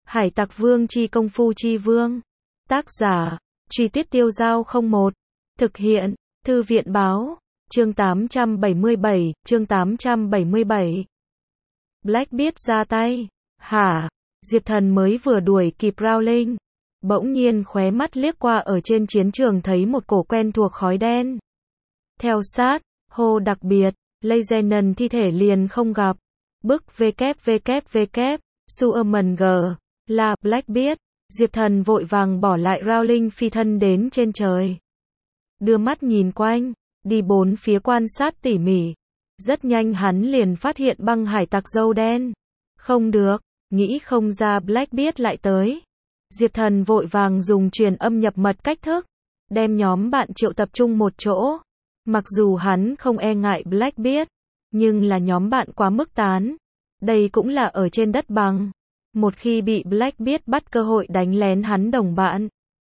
Hải Tặc Vương chi công phu chi vương. Tác giả, Truy Tuyết Tiêu Dao 01. Thực hiện, Thư viện báo, chương 877. Blackbeard ra tay. Hả? Diệp Thần mới vừa đuổi kịp Rowling. Bỗng nhiên khóe mắt liếc qua ở trên chiến trường thấy một cổ quen thuộc khói đen. Theo sát, hô đặc biệt, Legend thi thể liền không gặp. Bức www, Suerman G. Là Blackbeard. Diệp Thần vội vàng bỏ lại Rowling phi thân đến trên trời. Đưa mắt nhìn quanh, đi bốn phía quan sát tỉ mỉ. Rất nhanh hắn liền phát hiện băng hải tặc râu đen. Không được, nghĩ không ra Blackbeard lại tới. Diệp Thần vội vàng dùng truyền âm nhập mật cách thức, đem nhóm bạn triệu tập trung một chỗ. Mặc dù hắn không e ngại Blackbeard, nhưng là nhóm bạn quá mức tán. Đây cũng là ở trên đất bằng. Một khi bị Blackbeard bắt cơ hội đánh lén hắn đồng bạn.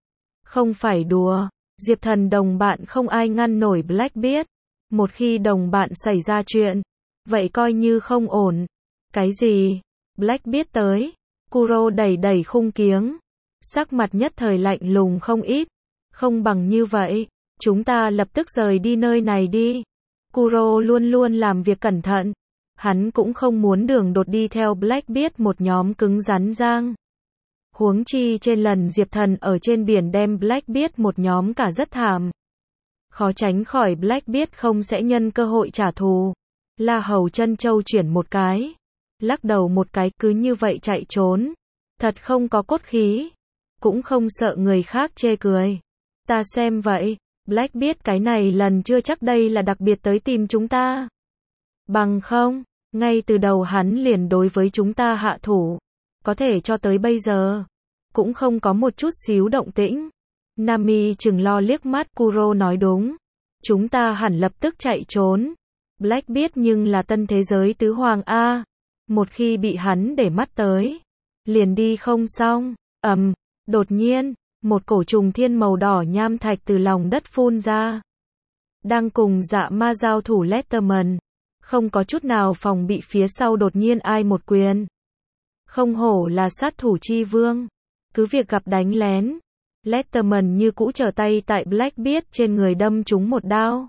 Không phải đùa, Diệp Thần đồng bạn không ai ngăn nổi Blackbeard. Một khi đồng bạn xảy ra chuyện, vậy coi như không ổn. Cái gì? Blackbeard tới. Kuro đẩy khung kiếng. Sắc mặt nhất thời lạnh lùng không ít. Không bằng như vậy, chúng ta lập tức rời đi nơi này đi. Kuro luôn luôn làm việc cẩn thận. Hắn cũng không muốn đường đột đi theo Blackbeard một nhóm cứng rắn giang. Huống chi trên lần Diệp Thần ở trên biển đem Blackbeard một nhóm cả rất thảm. Khó tránh khỏi Blackbeard không sẽ nhân cơ hội trả thù. La Hầu chân châu chuyển một cái. Lắc đầu một cái cứ như vậy chạy trốn. Thật không có cốt khí. Cũng không sợ người khác chê cười. Ta xem vậy, Blackbeard cái này lần chưa chắc đây là đặc biệt tới tìm chúng ta. Bằng không, ngay từ đầu hắn liền đối với chúng ta hạ thủ. Có thể cho tới bây giờ, cũng không có một chút xíu động tĩnh. Nami chừng lo liếc mắt Kuro nói đúng. Chúng ta hẳn lập tức chạy trốn. Blackbeard nhưng là tân thế giới tứ hoàng A. Một khi bị hắn để mắt tới, liền đi không xong. Đột nhiên, một cổ trùng thiên màu đỏ nham thạch từ lòng đất phun ra. Đang cùng Dạ Ma giao thủ Letterman. Không có chút nào phòng bị phía sau đột nhiên ai một quyền. Không hổ là sát thủ chi vương. Cứ việc gặp đánh lén. Letterman như cũ trở tay tại Blackbeard trên người đâm trúng một đao.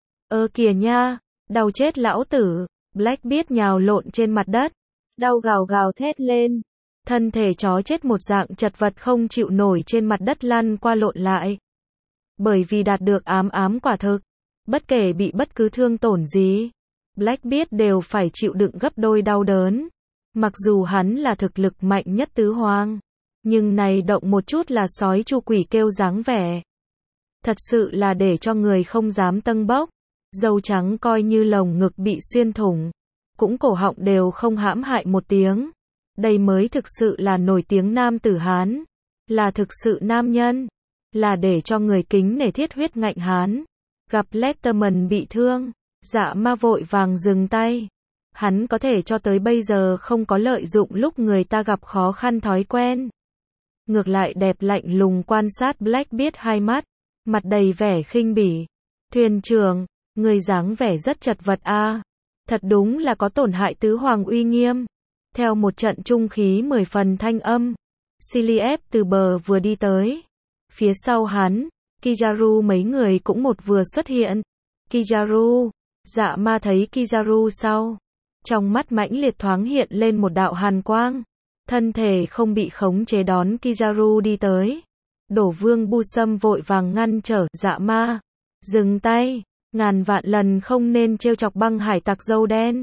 Kìa nha, đau chết lão tử. Blackbeard nhào lộn trên mặt đất. Đau gào thét lên. Thân thể chó chết một dạng chật vật không chịu nổi trên mặt đất lăn qua lộn lại. Bởi vì đạt được ám quả thực. Bất kể bị bất cứ thương tổn gì, Blackbeard đều phải chịu đựng gấp đôi đau đớn. Mặc dù hắn là thực lực mạnh nhất tứ hoàng, nhưng này động một chút là sói chu quỷ kêu dáng vẻ. Thật sự là để cho người không dám tâng bốc. Dâu trắng coi như lồng ngực bị xuyên thủng, cũng cổ họng đều không hãm hại một tiếng. Đây mới thực sự là nổi tiếng nam tử Hán. Là thực sự nam nhân. Là để cho người kính nể thiết huyết ngạnh Hán. Gặp Letterman bị thương, Dạ Ma vội vàng dừng tay. Hắn có thể cho tới bây giờ không có lợi dụng lúc người ta gặp khó khăn thói quen. Ngược lại đẹp lạnh lùng quan sát Blackbeard hai mắt. Mặt đầy vẻ khinh bỉ. Thuyền trưởng, người dáng vẻ rất chật vật a. Thật đúng là có tổn hại tứ hoàng uy nghiêm. Theo một trận trung khí 10 phần thanh âm, Siliep từ bờ vừa đi tới. Phía sau hắn, Kizaru mấy người cũng một vừa xuất hiện. Kizaru, Dạ Ma thấy Kizaru sau. Trong mắt mãnh liệt thoáng hiện lên một đạo hàn quang. Thân thể không bị khống chế đón Kizaru đi tới. Đổ Vương Bu Sâm vội vàng ngăn trở Dạ Ma. Dừng tay, ngàn vạn lần không nên trêu chọc băng hải tặc râu đen.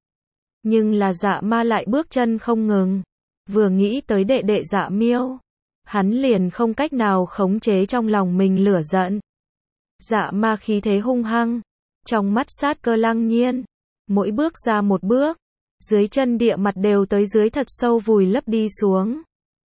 Nhưng là Dạ Ma lại bước chân không ngừng. Vừa nghĩ tới đệ đệ Dạ Miêu, hắn liền không cách nào khống chế trong lòng mình lửa giận. Dạ Ma khí thế hung hăng, trong mắt sát cơ lăng nhiên. Mỗi bước ra một bước, dưới chân địa mặt đều tới dưới thật sâu vùi lấp đi xuống.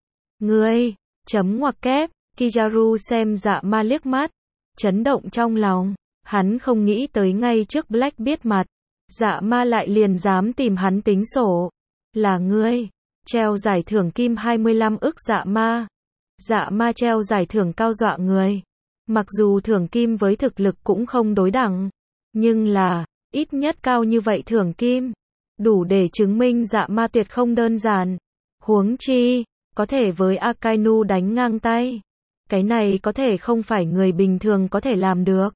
Ngươi, chấm ngoặc kép, Kizaru xem Dạ Ma liếc mắt, chấn động trong lòng. Hắn không nghĩ tới ngay trước Blackbeard mặt, Dạ Ma lại liền dám tìm hắn tính sổ. Là ngươi, treo giải thưởng kim 25 ức Dạ Ma. Dạ Ma treo giải thưởng cao dọa người. Mặc dù thưởng kim với thực lực cũng không đối đẳng, nhưng là, ít nhất cao như vậy thưởng kim, đủ để chứng minh Dạ Ma tuyệt không đơn giản. Huống chi, có thể với Akainu đánh ngang tay. Cái này có thể không phải người bình thường có thể làm được.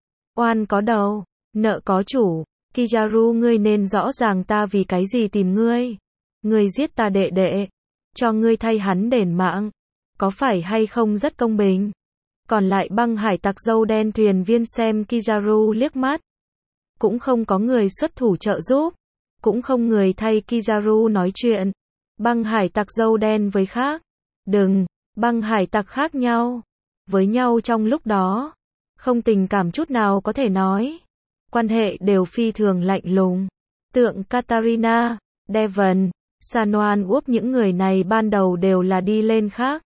Oan có đầu, nợ có chủ. Kizaru, ngươi nên rõ ràng ta vì cái gì tìm ngươi. Ngươi giết ta đệ đệ, cho ngươi thay hắn đền mạng. Có phải hay không rất công bình? Còn lại băng hải tặc dâu đen thuyền viên xem Kizaru liếc mắt. Cũng không có người xuất thủ trợ giúp. Cũng không người thay Kizaru nói chuyện. Băng hải tặc dâu đen với khác. Đừng, băng hải tặc khác nhau. Với nhau trong lúc đó. Không tình cảm chút nào có thể nói. Quan hệ đều phi thường lạnh lùng. Tượng Katarina, Devon, Sanoan Úp những người này ban đầu đều là đi lên khác.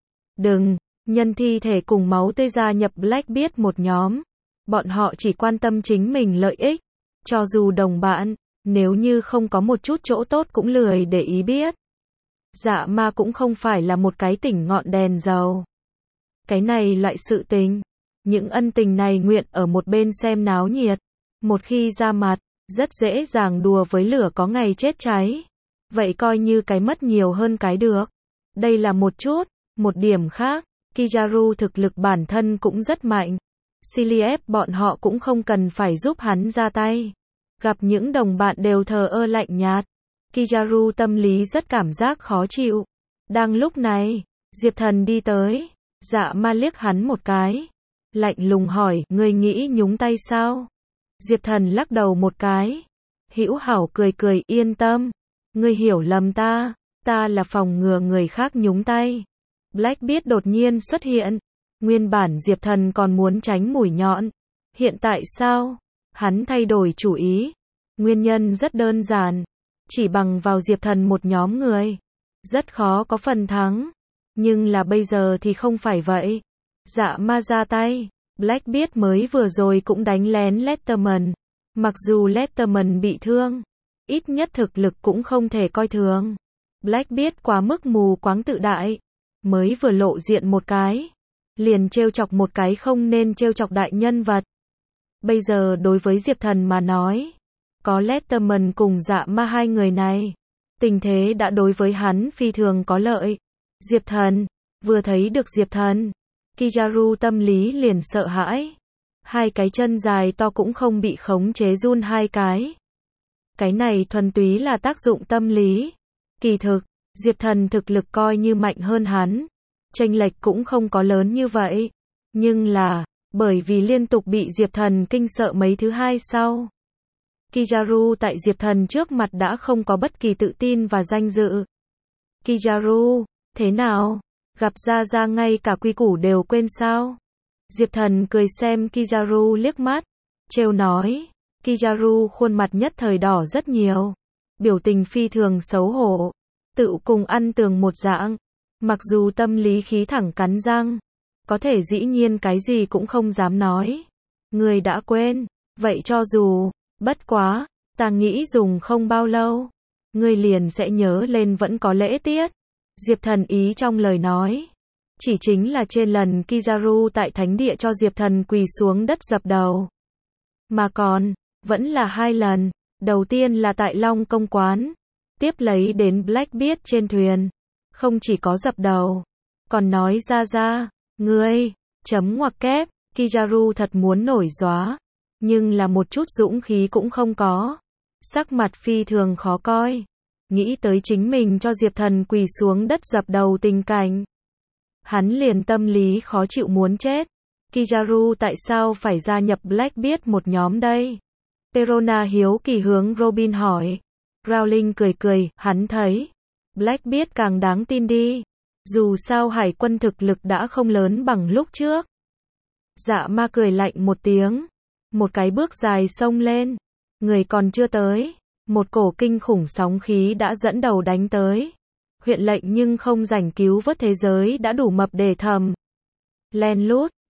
Đừng, nhân thi thể cùng máu tươi gia nhập Blackbeard một nhóm. Bọn họ chỉ quan tâm chính mình lợi ích. Cho dù đồng bạn, nếu như không có một chút chỗ tốt cũng lười để ý biết. Dạ ma cũng không phải là một cái tỉnh ngọn đèn dầu. Cái này loại sự tình. Những ân tình này nguyện ở một bên xem náo nhiệt. Một khi ra mặt, rất dễ dàng đùa với lửa có ngày chết cháy. Vậy coi như cái mất nhiều hơn cái được. Đây là một chút. Một điểm khác, Kizaru thực lực bản thân cũng rất mạnh. Siliep bọn họ cũng không cần phải giúp hắn ra tay. Gặp những đồng bạn đều thờ ơ lạnh nhạt. Kizaru tâm lý rất cảm giác khó chịu. Đang lúc này, Diệp Thần đi tới. Dạ ma liếc hắn một cái. Lạnh lùng hỏi, ngươi nghĩ nhúng tay sao? Diệp Thần lắc đầu một cái. Hữu hảo cười cười, yên tâm. Ngươi hiểu lầm ta. Ta là phòng ngừa người khác nhúng tay. Blackbeard đột nhiên xuất hiện. Nguyên bản Diệp Thần còn muốn tránh mũi nhọn. Hiện tại sao? Hắn thay đổi chủ ý. Nguyên nhân rất đơn giản. Chỉ bằng vào Diệp Thần một nhóm người. Rất khó có phần thắng. Nhưng là bây giờ thì không phải vậy. Dạ ma ra tay. Blackbeard mới vừa rồi cũng đánh lén Letterman. Mặc dù Letterman bị thương, ít nhất thực lực cũng không thể coi thường. Blackbeard quá mức mù quáng tự đại. Mới vừa lộ diện một cái. Liền trêu chọc một cái không nên trêu chọc đại nhân vật. Bây giờ đối với Diệp Thần mà nói. Có Letterman cùng dạ ma hai người này. Tình thế đã đối với hắn phi thường có lợi. Diệp Thần. Vừa thấy được Diệp Thần. Kizaru tâm lý liền sợ hãi. Hai cái chân dài to cũng không bị khống chế run hai cái. Cái này thuần túy là tác dụng tâm lý. Kỳ thực, Diệp Thần thực lực coi như mạnh hơn hắn. Chênh lệch cũng không có lớn như vậy. Nhưng là, bởi vì liên tục bị Diệp Thần kinh sợ mấy thứ hai sau. Kizaru tại Diệp Thần trước mặt đã không có bất kỳ tự tin và danh dự. Kizaru, thế nào? Gặp Gia Gia ngay cả quy củ đều quên sao? Diệp Thần cười xem Kizaru liếc mắt. Trêu nói. Kizaru khuôn mặt nhất thời đỏ rất nhiều. Biểu tình phi thường xấu hổ. Tự cùng ăn tường một dạng. Mặc dù tâm lý khí thẳng cắn răng. Có thể dĩ nhiên cái gì cũng không dám nói. Người đã quên. Vậy cho dù, bất quá, ta nghĩ dùng không bao lâu. Người liền sẽ nhớ lên vẫn có lễ tiết. Diệp Thần ý trong lời nói. Chỉ chính là trên lần Kizaru tại thánh địa cho Diệp Thần quỳ xuống đất dập đầu. Mà còn, vẫn là hai lần. Đầu tiên là tại Long Công Quán. Tiếp lấy đến Blackbeard trên thuyền. Không chỉ có dập đầu. Còn nói ra, ngươi, chấm ngoặc kép. Kizaru thật muốn nổi gióa. Nhưng là một chút dũng khí cũng không có. Sắc mặt phi thường khó coi. Nghĩ tới chính mình cho Diệp Thần quỳ xuống đất dập đầu tình cảnh. Hắn liền tâm lý khó chịu muốn chết. Kizaru tại sao phải gia nhập Blackbeard một nhóm đây? Perona hiếu kỳ hướng Robin hỏi. Rowling cười cười, hắn thấy. Blackbeard càng đáng tin đi. Dù sao hải quân thực lực đã không lớn bằng lúc trước. Dạ ma cười lạnh một tiếng. Một cái bước dài xông lên. Người còn chưa tới. Một cổ kinh khủng sóng khí đã dẫn đầu đánh tới. Huyện lệnh nhưng không rảnh cứu vớt thế giới đã đủ mập để thầm. Len lút,